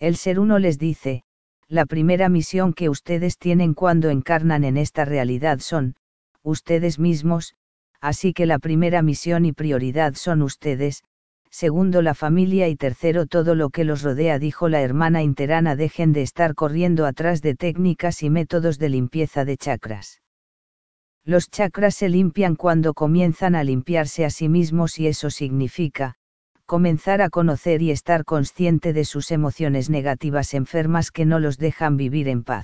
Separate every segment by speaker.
Speaker 1: El Ser Uno les dice, la primera misión que ustedes tienen cuando encarnan en esta realidad son, ustedes mismos, así que la primera misión y prioridad son ustedes, segundo la familia y tercero todo lo que los rodea, dijo la hermana interana. Dejen de estar corriendo atrás de técnicas y métodos de limpieza de chakras. Los chakras se limpian cuando comienzan a limpiarse a sí mismos y eso significa, comenzar a conocer y estar consciente de sus emociones negativas enfermas que no los dejan vivir en paz.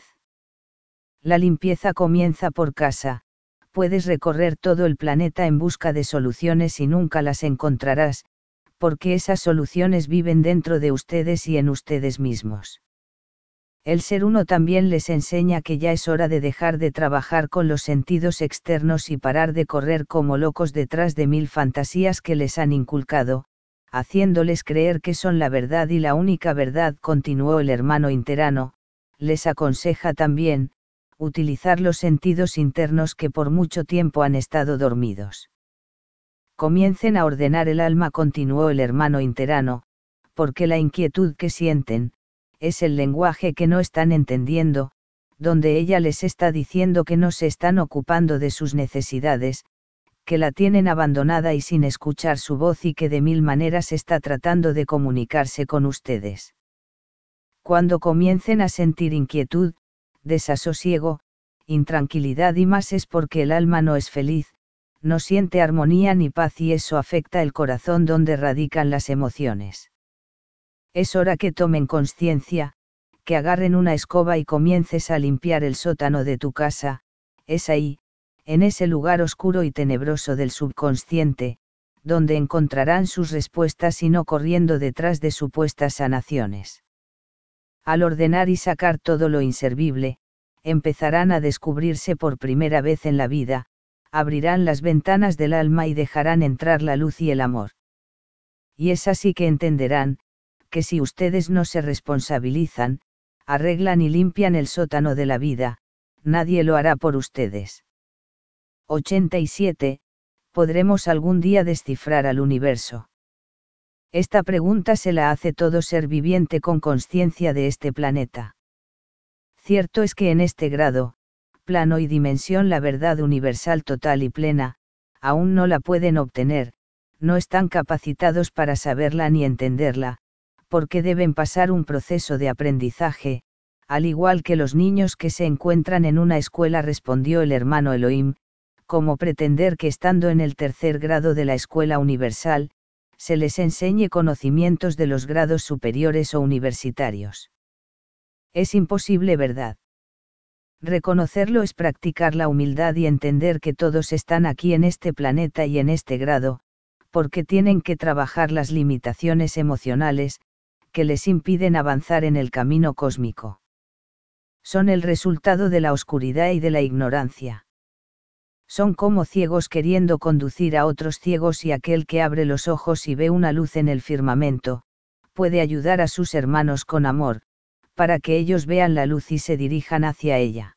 Speaker 1: La limpieza comienza por casa. Puedes recorrer todo el planeta en busca de soluciones y nunca las encontrarás, porque esas soluciones viven dentro de ustedes y en ustedes mismos. El Ser Uno también les enseña que ya es hora de dejar de trabajar con los sentidos externos y parar de correr como locos detrás de 1000 fantasías que les han inculcado, haciéndoles creer que son la verdad y la única verdad, continuó el hermano interano. Les aconseja también, utilizar los sentidos internos que por mucho tiempo han estado dormidos. Comiencen a ordenar el alma, continuó el hermano interano, porque la inquietud que sienten, es el lenguaje que no están entendiendo, donde ella les está diciendo que no se están ocupando de sus necesidades, que la tienen abandonada y sin escuchar su voz y que de 1000 maneras está tratando de comunicarse con ustedes. Cuando comiencen a sentir inquietud, desasosiego, intranquilidad y más es porque el alma no es feliz, no siente armonía ni paz y eso afecta el corazón donde radican las emociones. Es hora que tomen conciencia, que agarren una escoba y comiences a limpiar el sótano de tu casa. Es ahí, en ese lugar oscuro y tenebroso del subconsciente, donde encontrarán sus respuestas y no corriendo detrás de supuestas sanaciones. Al ordenar y sacar todo lo inservible, empezarán a descubrirse por primera vez en la vida, abrirán las ventanas del alma y dejarán entrar la luz y el amor. Y es así que entenderán, que si ustedes no se responsabilizan, arreglan y limpian el sótano de la vida, nadie lo hará por ustedes. 87. ¿Podremos algún día descifrar al universo? Esta pregunta se la hace todo ser viviente con conciencia de este planeta. Cierto es que en este grado, plano y dimensión la verdad universal total y plena, aún no la pueden obtener, no están capacitados para saberla ni entenderla, porque deben pasar un proceso de aprendizaje, al igual que los niños que se encuentran en una escuela, respondió el hermano Elohim, como pretender que estando en el tercer grado de la escuela universal, se les enseñe conocimientos de los grados superiores o universitarios. Es imposible, ¿verdad? Reconocerlo es practicar la humildad y entender que todos están aquí en este planeta y en este grado, porque tienen que trabajar las limitaciones emocionales, que les impiden avanzar en el camino cósmico. Son el resultado de la oscuridad y de la ignorancia. Son como ciegos queriendo conducir a otros ciegos y aquel que abre los ojos y ve una luz en el firmamento, puede ayudar a sus hermanos con amor, para que ellos vean la luz y se dirijan hacia ella.